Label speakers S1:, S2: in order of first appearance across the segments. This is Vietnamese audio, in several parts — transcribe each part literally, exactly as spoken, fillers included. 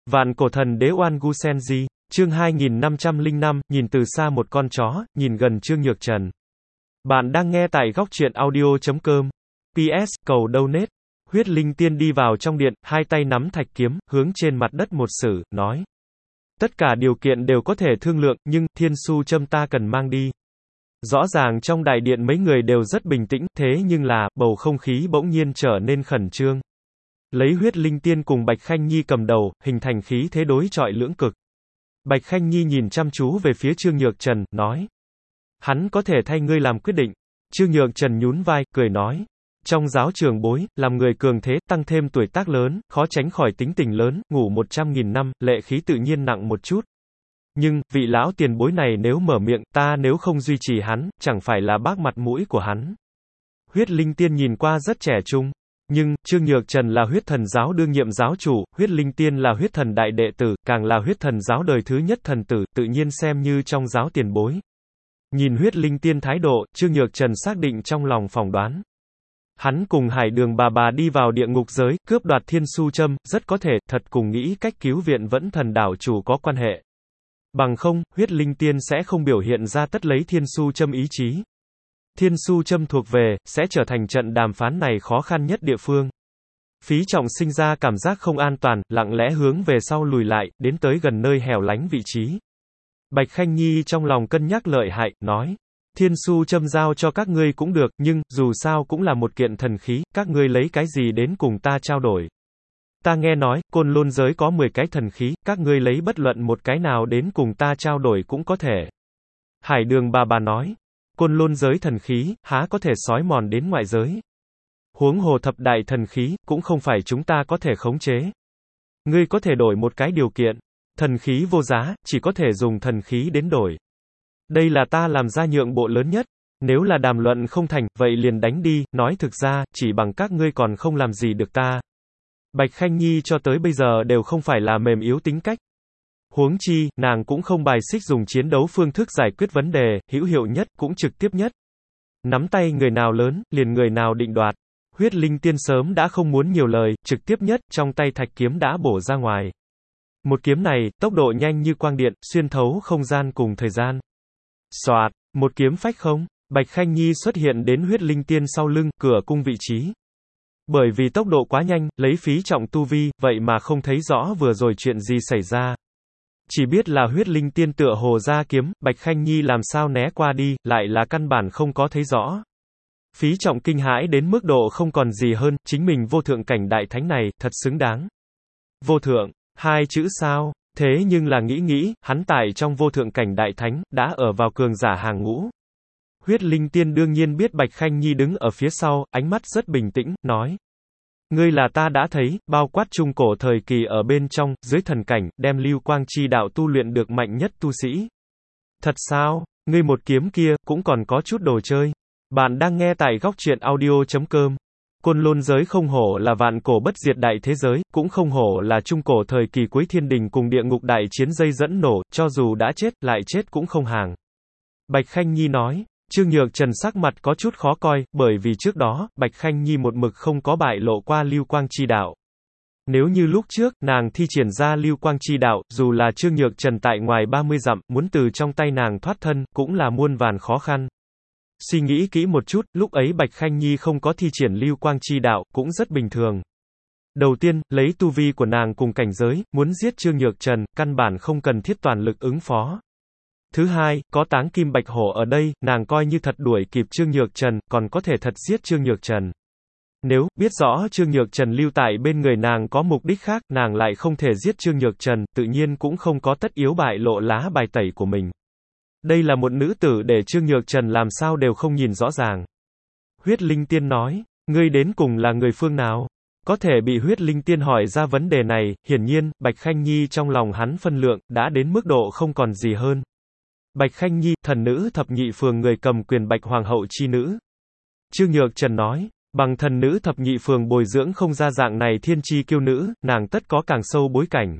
S1: Vạn cổ thần đế Oan Gu Senji, chương hai nghìn năm trăm lẻ năm, nhìn từ xa một con chó, nhìn gần Trương Nhược Trần. Bạn đang nghe tại góc truyện audio chấm com. pê ét, cầu donate. Huyết Linh Tiên đi vào trong điện, hai tay nắm thạch kiếm, hướng trên mặt đất một sử, nói. Tất cả điều kiện đều có thể thương lượng, nhưng, thiên su châm ta cần mang đi. Rõ ràng trong đại điện mấy người đều rất bình tĩnh, thế nhưng là, bầu không khí bỗng nhiên trở nên khẩn trương. Lấy Huyết Linh Tiên cùng Bạch Khanh Nhi cầm đầu, hình thành khí thế đối chọi lưỡng cực. Bạch Khanh Nhi nhìn chăm chú về phía Trương Nhược Trần, nói. Hắn có thể thay ngươi làm quyết định. Trương Nhược Trần nhún vai, cười nói. Trong giáo trường bối, làm người cường thế, tăng thêm tuổi tác lớn, khó tránh khỏi tính tình lớn, ngủ một trăm nghìn năm, lệ khí tự nhiên nặng một chút. Nhưng, vị lão tiền bối này nếu mở miệng, ta nếu không duy trì hắn, chẳng phải là bác mặt mũi của hắn. Huyết Linh Tiên nhìn qua rất trẻ trung. Nhưng, Trương Nhược Trần là huyết thần giáo đương nhiệm giáo chủ, Huyết Linh Tiên là huyết thần đại đệ tử, càng là huyết thần giáo đời thứ nhất thần tử, tự nhiên xem như trong giáo tiền bối. Nhìn Huyết Linh Tiên thái độ, Trương Nhược Trần xác định trong lòng phỏng đoán. Hắn cùng Hải Đường bà bà đi vào địa ngục giới, cướp đoạt thiên su châm, rất có thể, thật cùng nghĩ cách cứu viện vẫn thần đảo chủ có quan hệ. Bằng không, Huyết Linh Tiên sẽ không biểu hiện ra tất lấy thiên su châm ý chí. Thiên su châm thuộc về, sẽ trở thành trận đàm phán này khó khăn nhất địa phương. Phí Trọng sinh ra cảm giác không an toàn, lặng lẽ hướng về sau lùi lại, đến tới gần nơi hẻo lánh vị trí. Bạch Khanh Nhi trong lòng cân nhắc lợi hại, nói. Thiên su châm giao cho các ngươi cũng được, nhưng, dù sao cũng là một kiện thần khí, các ngươi lấy cái gì đến cùng ta trao đổi. Ta nghe nói, Côn Lôn giới có mười cái thần khí, các ngươi lấy bất luận một cái nào đến cùng ta trao đổi cũng có thể. Hải Đường bà bà nói. Côn Lôn giới thần khí, há có thể xói mòn đến ngoại giới. Huống hồ thập đại thần khí, cũng không phải chúng ta có thể khống chế. Ngươi có thể đổi một cái điều kiện. Thần khí vô giá, chỉ có thể dùng thần khí đến đổi. Đây là ta làm ra nhượng bộ lớn nhất. Nếu là đàm luận không thành, vậy liền đánh đi, nói thực ra, chỉ bằng các ngươi còn không làm gì được ta. Bạch Khanh Nhi cho tới bây giờ đều không phải là mềm yếu tính cách. Huống chi, nàng cũng không bài xích dùng chiến đấu phương thức giải quyết vấn đề, hữu hiệu nhất, cũng trực tiếp nhất. Nắm tay người nào lớn, liền người nào định đoạt. Huyết Linh Tiên sớm đã không muốn nhiều lời, trực tiếp nhất, trong tay thạch kiếm đã bổ ra ngoài. Một kiếm này, tốc độ nhanh như quang điện, xuyên thấu không gian cùng thời gian. Xoạt, một kiếm phách không, Bạch Khanh Nhi xuất hiện đến Huyết Linh Tiên sau lưng, cửa cung vị trí. Bởi vì tốc độ quá nhanh, lấy Phí Trọng tu vi, vậy mà không thấy rõ vừa rồi chuyện gì xảy ra. Chỉ biết là Huyết Linh Tiên tựa hồ ra kiếm, Bạch Khanh Nhi làm sao né qua đi, lại là căn bản không có thấy rõ. Phí Trọng kinh hãi đến mức độ không còn gì hơn, chính mình vô thượng cảnh đại thánh này, thật xứng đáng. Vô thượng, hai chữ sao, thế nhưng là nghĩ nghĩ, hắn tại trong vô thượng cảnh đại thánh, đã ở vào cường giả hàng ngũ. Huyết Linh Tiên đương nhiên biết Bạch Khanh Nhi đứng ở phía sau, ánh mắt rất bình tĩnh, nói. Ngươi là ta đã thấy, bao quát trung cổ thời kỳ ở bên trong, dưới thần cảnh, đem lưu quang chi đạo tu luyện được mạnh nhất tu sĩ. Thật sao, ngươi một kiếm kia, cũng còn có chút đồ chơi. Bạn đang nghe tại góc truyện audio chấm com. Côn Lôn giới không hổ là vạn cổ bất diệt đại thế giới, cũng không hổ là trung cổ thời kỳ cuối thiên đình cùng địa ngục đại chiến dây dẫn nổ, cho dù đã chết, lại chết cũng không hàng. Bạch Khanh Nhi nói. Trương Nhược Trần sắc mặt có chút khó coi, bởi vì trước đó, Bạch Khanh Nhi một mực không có bại lộ qua lưu quang chi đạo. Nếu như lúc trước, nàng thi triển ra lưu quang chi đạo, dù là Trương Nhược Trần tại ngoài ba mươi dặm, muốn từ trong tay nàng thoát thân, cũng là muôn vàn khó khăn. Suy nghĩ kỹ một chút, lúc ấy Bạch Khanh Nhi không có thi triển lưu quang chi đạo, cũng rất bình thường. Đầu tiên, lấy tu vi của nàng cùng cảnh giới, muốn giết Trương Nhược Trần, căn bản không cần thiết toàn lực ứng phó. Thứ hai, có Táng Kim Bạch Hổ ở đây, nàng coi như thật đuổi kịp Trương Nhược Trần, còn có thể thật giết Trương Nhược Trần. Nếu biết rõ Trương Nhược Trần lưu tại bên người nàng có mục đích khác, nàng lại không thể giết Trương Nhược Trần, tự nhiên cũng không có tất yếu bại lộ lá bài tẩy của mình. Đây là một nữ tử để Trương Nhược Trần làm sao đều không nhìn rõ ràng. Huyết Linh Tiên nói, ngươi đến cùng là người phương nào? Có thể bị Huyết Linh Tiên hỏi ra vấn đề này, hiển nhiên, Bạch Khanh Nhi trong lòng hắn phân lượng, đã đến mức độ không còn gì hơn. Bạch Khanh Nhi, thần nữ thập nhị phường người cầm quyền Bạch Hoàng hậu chi nữ. Trương Nhược Trần nói, bằng thần nữ thập nhị phường bồi dưỡng không ra dạng này thiên chi kiêu nữ, nàng tất có càng sâu bối cảnh.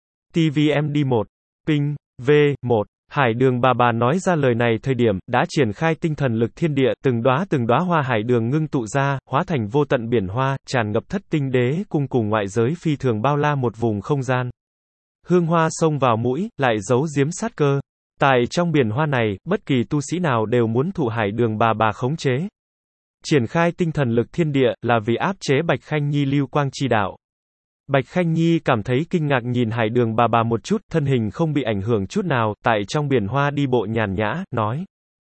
S1: tê vê em đê một, Ping, V, một, Hải Đường bà bà nói ra lời này thời điểm, đã triển khai tinh thần lực thiên địa, từng đóa từng đóa hoa hải đường ngưng tụ ra, hóa thành vô tận biển hoa, tràn ngập thất tinh đế cung cùng ngoại giới phi thường bao la một vùng không gian. Hương hoa xông vào mũi, lại giấu giếm sát cơ. Tại trong biển hoa này, bất kỳ tu sĩ nào đều muốn thụ Hải Đường bà bà khống chế. Triển khai tinh thần lực thiên địa, là vì áp chế Bạch Khanh Nhi lưu quang chi đạo. Bạch Khanh Nhi cảm thấy kinh ngạc nhìn Hải Đường bà bà một chút, thân hình không bị ảnh hưởng chút nào, tại trong biển hoa đi bộ nhàn nhã, nói.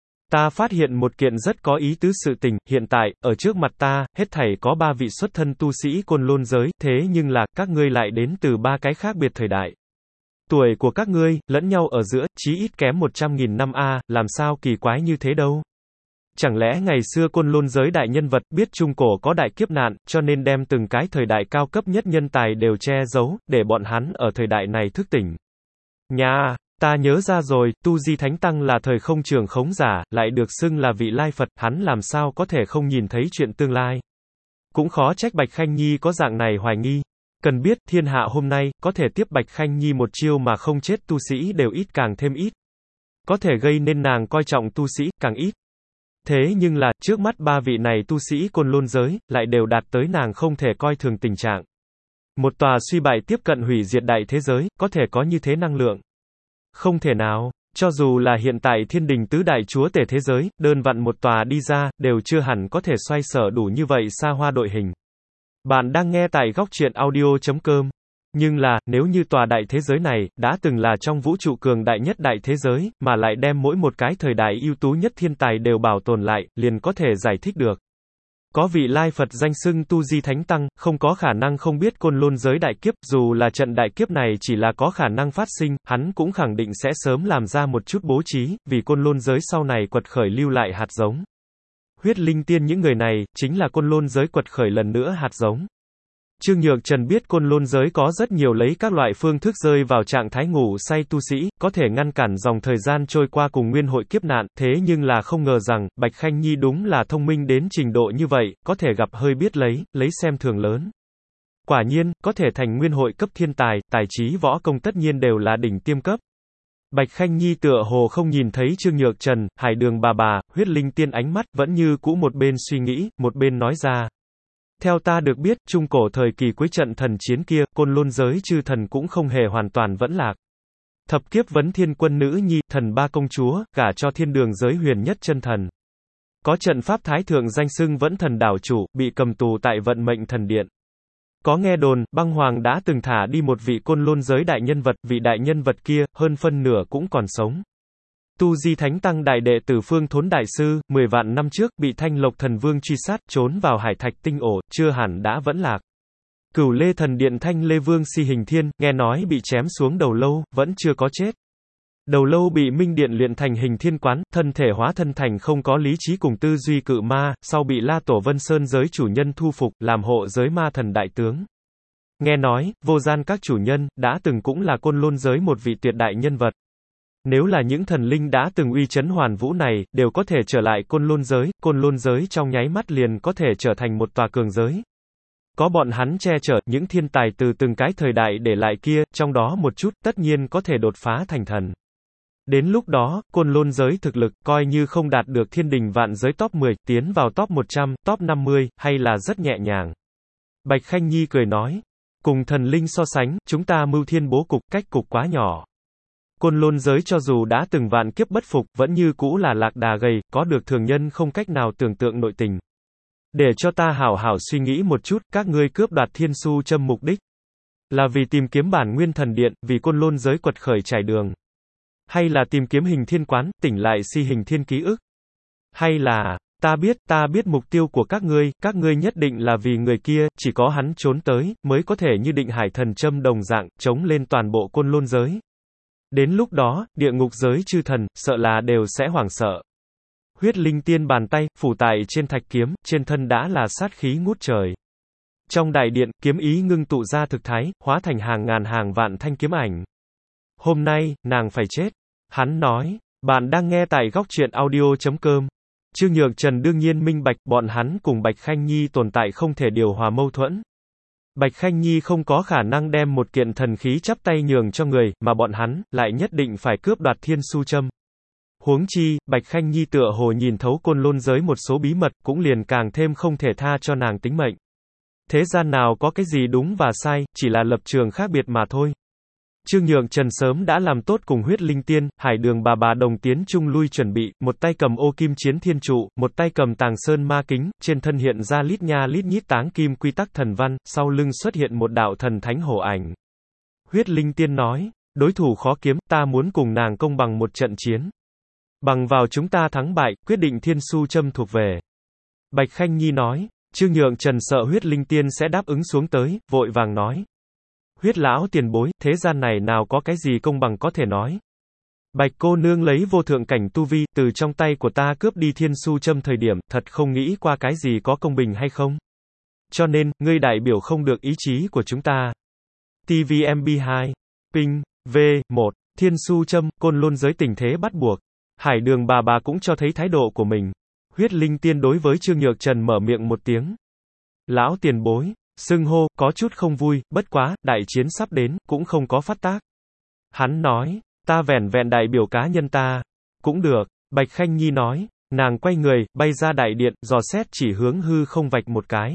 S1: Ta phát hiện một kiện rất có ý tứ sự tình, hiện tại, ở trước mặt ta, hết thảy có ba vị xuất thân tu sĩ Côn Lôn giới, thế nhưng là, các ngươi lại đến từ ba cái khác biệt thời đại. Tuổi của các ngươi, lẫn nhau ở giữa, chí ít kém một trăm nghìn năm a, làm sao kỳ quái như thế đâu. Chẳng lẽ ngày xưa Côn Lôn giới đại nhân vật biết Trung Cổ có đại kiếp nạn, cho nên đem từng cái thời đại cao cấp nhất nhân tài đều che giấu, để bọn hắn ở thời đại này thức tỉnh. Nha, ta nhớ ra rồi, Tu Di Thánh Tăng là thời không trường khống giả, lại được xưng là vị lai Phật, hắn làm sao có thể không nhìn thấy chuyện tương lai. Cũng khó trách Bạch Khanh Nhi có dạng này hoài nghi. Cần biết, thiên hạ hôm nay, có thể tiếp Bạch Khanh Nhi một chiêu mà không chết tu sĩ đều ít càng thêm ít. Có thể gây nên nàng coi trọng tu sĩ, càng ít. Thế nhưng là, trước mắt ba vị này tu sĩ Côn Lôn giới, lại đều đạt tới nàng không thể coi thường tình trạng. Một tòa suy bại tiếp cận hủy diệt đại thế giới, có thể có như thế năng lượng. Không thể nào, cho dù là hiện tại thiên đình tứ đại chúa tể thế giới, đơn vặn một tòa đi ra, đều chưa hẳn có thể xoay sở đủ như vậy xa hoa đội hình. Bạn đang nghe tại góc truyện audio chấm com. Nhưng là, nếu như tòa đại thế giới này, đã từng là trong vũ trụ cường đại nhất đại thế giới, mà lại đem mỗi một cái thời đại ưu tú nhất thiên tài đều bảo tồn lại, liền có thể giải thích được. Có vị lai Phật danh xưng Tu Di Thánh Tăng, không có khả năng không biết Côn Lôn giới đại kiếp, dù là trận đại kiếp này chỉ là có khả năng phát sinh, hắn cũng khẳng định sẽ sớm làm ra một chút bố trí, vì Côn Lôn giới sau này quật khởi lưu lại hạt giống. Huyết Linh Tiên những người này, chính là Côn Lôn giới quật khởi lần nữa hạt giống. Trương Nhược Trần biết Côn Lôn giới có rất nhiều lấy các loại phương thức rơi vào trạng thái ngủ say tu sĩ, có thể ngăn cản dòng thời gian trôi qua cùng nguyên hội kiếp nạn, thế nhưng là không ngờ rằng, Bạch Khanh Nhi đúng là thông minh đến trình độ như vậy, có thể gặp hơi biết lấy, lấy xem thường lớn. Quả nhiên, có thể thành nguyên hội cấp thiên tài, tài trí võ công tất nhiên đều là đỉnh tiêm cấp. Bạch Khanh Nhi tựa hồ không nhìn thấy Trương Nhược Trần, Hải Đường bà bà, Huyết Linh Tiên ánh mắt, vẫn như cũ một bên suy nghĩ, một bên nói ra. Theo ta được biết, Trung Cổ thời kỳ cuối trận thần chiến kia, Côn Lôn giới chư thần cũng không hề hoàn toàn vẫn lạc. Thập kiếp vấn thiên quân nữ nhi, thần ba công chúa, gả cho thiên đường giới huyền nhất chân thần. Có trận pháp thái thượng danh xưng vẫn thần đảo chủ, bị cầm tù tại vận mệnh thần điện. Có nghe đồn, băng hoàng đã từng thả đi một vị Côn Lôn giới đại nhân vật, vị đại nhân vật kia, hơn phân nửa cũng còn sống. Tu Di Thánh Tăng đại đệ tử Phương Thốn Đại Sư, mười vạn năm trước, bị Thanh Lộc Thần Vương truy sát, trốn vào Hải Thạch Tinh ổ, chưa hẳn đã vẫn lạc. Cửu Lê Thần Điện Thanh Lê Vương Si Hình Thiên, nghe nói bị chém xuống đầu lâu, vẫn chưa có chết. Đầu lâu bị Minh Điện luyện thành hình thiên quán, thân thể hóa thân thành không có lý trí cùng tư duy cự ma, sau bị La Tổ Vân Sơn giới chủ nhân thu phục, làm hộ giới ma thần đại tướng. Nghe nói, vô gian các chủ nhân, đã từng cũng là Côn Lôn giới một vị tuyệt đại nhân vật. Nếu là những thần linh đã từng uy chấn hoàn vũ này, đều có thể trở lại Côn Lôn giới, Côn Lôn giới trong nháy mắt liền có thể trở thành một tòa cường giới. Có bọn hắn che chở, những thiên tài từ từng cái thời đại để lại kia, trong đó một chút, tất nhiên có thể đột phá thành thần. Đến lúc đó, Côn Lôn giới thực lực, coi như không đạt được thiên đình vạn giới top mười, tiến vào top một trăm, top năm mươi, hay là rất nhẹ nhàng. Bạch Khanh Nhi cười nói, cùng thần linh so sánh, chúng ta mưu thiên bố cục, cách cục quá nhỏ. Côn Lôn giới cho dù đã từng vạn kiếp bất phục, vẫn như cũ là lạc đà gầy, có được thường nhân không cách nào tưởng tượng nội tình. Để cho ta hảo hảo suy nghĩ một chút, các ngươi cướp đoạt thiên su châm mục đích. Là vì tìm kiếm bản nguyên thần điện, vì Côn Lôn giới quật khởi trải đường. Hay là tìm kiếm hình thiên quán, tỉnh lại Si Hình Thiên ký ức. Hay là, ta biết, ta biết mục tiêu của các ngươi, các ngươi nhất định là vì người kia, chỉ có hắn trốn tới, mới có thể như định hải thần châm đồng dạng, chống lên toàn bộ Côn Lôn giới. Đến lúc đó, địa ngục giới chư thần, sợ là đều sẽ hoảng sợ. Huyết Linh Tiên bàn tay, phủ tại trên thạch kiếm, trên thân đã là sát khí ngút trời. Trong đại điện, kiếm ý ngưng tụ ra thực thái, hóa thành hàng ngàn hàng vạn thanh kiếm ảnh. Hôm nay, nàng phải chết. Hắn nói, bạn đang nghe tại góc truyện audio chấm com. Trương Nhược Trần đương nhiên minh bạch, bọn hắn cùng Bạch Khanh Nhi tồn tại không thể điều hòa mâu thuẫn. Bạch Khanh Nhi không có khả năng đem một kiện thần khí chắp tay nhường cho người, mà bọn hắn, lại nhất định phải cướp đoạt thiên su châm. Huống chi, Bạch Khanh Nhi tựa hồ nhìn thấu Côn Lôn giới một số bí mật, cũng liền càng thêm không thể tha cho nàng tính mệnh. Thế gian nào có cái gì đúng và sai, chỉ là lập trường khác biệt mà thôi. Trương Nhượng Trần sớm đã làm tốt cùng huyết linh tiên, hải đường bà bà đồng tiến chung lui chuẩn bị, một tay cầm ô kim chiến thiên trụ, một tay cầm tàng sơn ma kính, trên thân hiện ra lít nha lít nhít táng kim quy tắc thần văn, sau lưng xuất hiện một đạo thần thánh hổ ảnh. Huyết linh tiên nói, đối thủ khó kiếm, ta muốn cùng nàng công bằng một trận chiến. Bằng vào chúng ta thắng bại, quyết định thiên su châm thuộc về. Bạch Khanh Nhi nói, Trương Nhượng Trần sợ huyết linh tiên sẽ đáp ứng xuống tới, vội vàng nói. Huyết lão tiền bối, thế gian này nào có cái gì công bằng có thể nói. Bạch cô nương lấy vô thượng cảnh tu vi, từ trong tay của ta cướp đi thiên su châm thời điểm, thật không nghĩ qua cái gì có công bình hay không. Cho nên, ngươi đại biểu không được ý chí của chúng ta. tê vê em bê hai, Ping, V, một, thiên su châm, côn lôn giới tình thế bắt buộc. Hải đường bà bà cũng cho thấy thái độ của mình. Huyết linh tiên đối với Trương Nhược Trần mở miệng một tiếng. Lão tiền bối. Xưng hô, có chút không vui, bất quá, đại chiến sắp đến, cũng không có phát tác. Hắn nói, ta vẻn vẹn đại biểu cá nhân ta. Cũng được, Bạch Khanh Nhi nói, nàng quay người, bay ra đại điện, dò xét chỉ hướng hư không vạch một cái.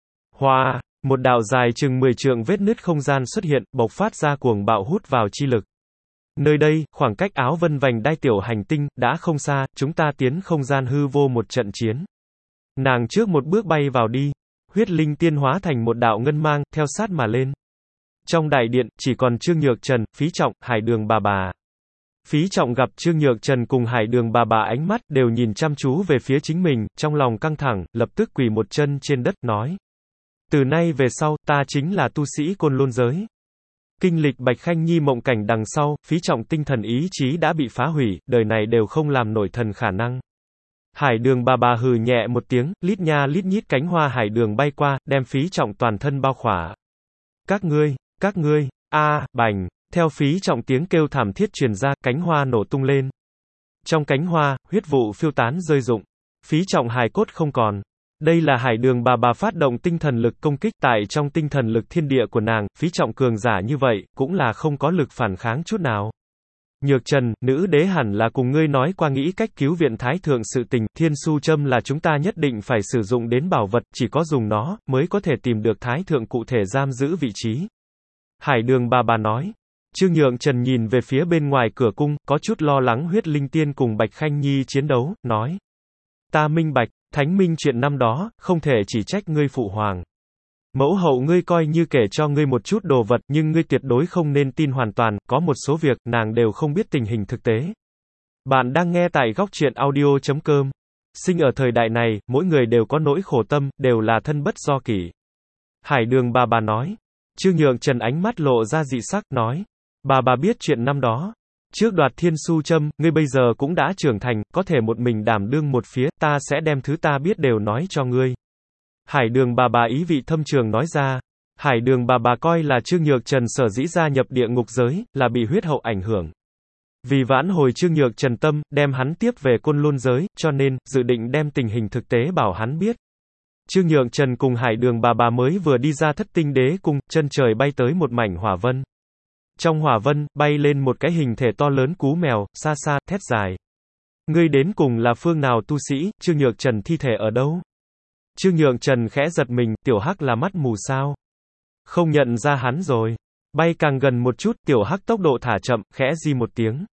S1: Hoa, một đạo dài chừng mười trượng vết nứt không gian xuất hiện, bộc phát ra cuồng bạo hút vào chi lực. Nơi đây, khoảng cách áo vân vành đai tiểu hành tinh, đã không xa, chúng ta tiến không gian hư vô một trận chiến. Nàng trước một bước bay vào đi. Huyết linh tiên hóa thành một đạo ngân mang, theo sát mà lên. Trong đại điện, chỉ còn Trương Nhược Trần, Phí Trọng, hải đường bà bà. Phí Trọng gặp Trương Nhược Trần cùng hải đường bà bà ánh mắt, đều nhìn chăm chú về phía chính mình, trong lòng căng thẳng, lập tức quỳ một chân trên đất, nói. Từ nay về sau, ta chính là tu sĩ côn lôn giới. Kinh lịch Bạch Khanh Nhi mộng cảnh đằng sau, Phí Trọng tinh thần ý chí đã bị phá hủy, đời này đều không làm nổi thần khả năng. Hải đường bà bà hừ nhẹ một tiếng, lít nha lít nhít cánh hoa hải đường bay qua, đem Phí Trọng toàn thân bao khỏa. Các ngươi, các ngươi, a, bành, theo Phí Trọng tiếng kêu thảm thiết truyền ra, cánh hoa nổ tung lên. Trong cánh hoa, huyết vụ phiêu tán rơi rụng. Phí Trọng hài cốt không còn. Đây là hải đường bà bà phát động tinh thần lực công kích tại trong tinh thần lực thiên địa của nàng, Phí Trọng cường giả như vậy, cũng là không có lực phản kháng chút nào. Nhược Trần, nữ đế hẳn là cùng ngươi nói qua nghĩ cách cứu viện Thái Thượng sự tình, thiên su châm là chúng ta nhất định phải sử dụng đến bảo vật, chỉ có dùng nó, mới có thể tìm được Thái Thượng cụ thể giam giữ vị trí. Hải đường bà bà nói. Trương Nhượng Trần nhìn về phía bên ngoài cửa cung, có chút lo lắng huyết linh tiên cùng Bạch Khanh Nhi chiến đấu, nói. Ta minh bạch, thánh minh chuyện năm đó, không thể chỉ trách ngươi phụ hoàng. Mẫu hậu ngươi coi như kể cho ngươi một chút đồ vật, nhưng ngươi tuyệt đối không nên tin hoàn toàn, có một số việc, nàng đều không biết tình hình thực tế. Bạn đang nghe tại góc truyện audio chấm com. Sinh ở thời đại này, mỗi người đều có nỗi khổ tâm, đều là thân bất do kỷ. Hải đường bà bà nói. Trương Nhượng Trần ánh mắt lộ ra dị sắc, nói. Bà bà biết chuyện năm đó. Trước đoạt thiên su châm, ngươi bây giờ cũng đã trưởng thành, có thể một mình đảm đương một phía, ta sẽ đem thứ ta biết đều nói cho ngươi. Hải đường bà bà ý vị thâm trường nói ra. Hải đường bà bà coi là Trương Nhược Trần sở dĩ gia nhập địa ngục giới, là bị huyết hậu ảnh hưởng. Vì vãn hồi Trương Nhược Trần tâm, đem hắn tiếp về côn lôn giới, cho nên, dự định đem tình hình thực tế bảo hắn biết. Trương Nhược Trần cùng hải đường bà bà mới vừa đi ra thất tinh đế cung, chân trời bay tới một mảnh hỏa vân. Trong hỏa vân, bay lên một cái hình thể to lớn cú mèo, xa xa, thét dài. Ngươi đến cùng là phương nào tu sĩ, Trương Nhược Trần thi thể ở đâu? Trương Nhượng Trần khẽ giật mình, tiểu hắc là mắt mù sao? Không nhận ra hắn rồi. Bay càng gần một chút, tiểu hắc tốc độ thả chậm, khẽ di một tiếng.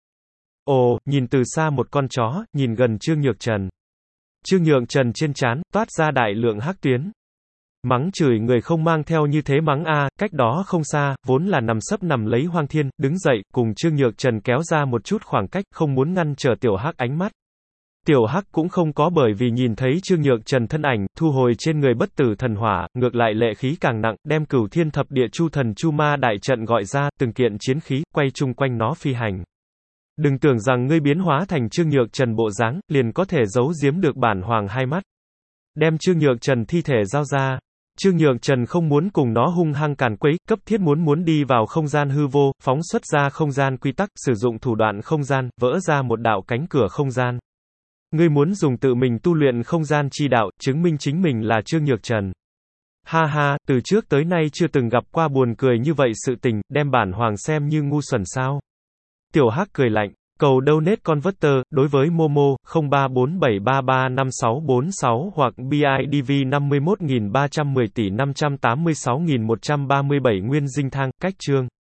S1: Ồ, nhìn từ xa một con chó, nhìn gần Trương Nhược Trần. Trương Nhượng Trần trên trán, toát ra đại lượng hắc tuyến. Mắng chửi người không mang theo như thế mắng a, cách đó không xa, vốn là nằm sấp nằm lấy Hoang Thiên, đứng dậy, cùng Trương Nhược Trần kéo ra một chút khoảng cách, không muốn ngăn trở tiểu hắc ánh mắt. Tiểu hắc cũng không có bởi vì nhìn thấy Trương Nhược Trần thân ảnh, thu hồi trên người bất tử thần hỏa, ngược lại lệ khí càng nặng, đem cửu thiên thập địa chu thần chu ma đại trận gọi ra, từng kiện chiến khí, quay chung quanh nó phi hành. Đừng tưởng rằng ngươi biến hóa thành Trương Nhược Trần bộ dáng, liền có thể giấu giếm được bản hoàng hai mắt. Đem Trương Nhược Trần thi thể giao ra. Trương Nhược Trần không muốn cùng nó hung hăng càn quấy, cấp thiết muốn muốn đi vào không gian hư vô, phóng xuất ra không gian quy tắc, sử dụng thủ đoạn không gian, vỡ ra một đạo cánh cửa không gian. Ngươi muốn dùng tự mình tu luyện không gian chi đạo, chứng minh chính mình là Trương Nhược Trần. Ha ha, từ trước tới nay chưa từng gặp qua buồn cười như vậy sự tình, đem bản hoàng xem như ngu xuẩn sao. Tiểu Hắc cười lạnh, cầu donate converter, đối với Momo, không ba bốn bảy ba ba năm sáu bốn sáu hoặc bê i đê vê năm mươi mốt nghìn ba trăm mười tỷ năm trăm tám mươi sáu nghìn một trăm ba mươi bảy nguyên dinh thang, cách chương.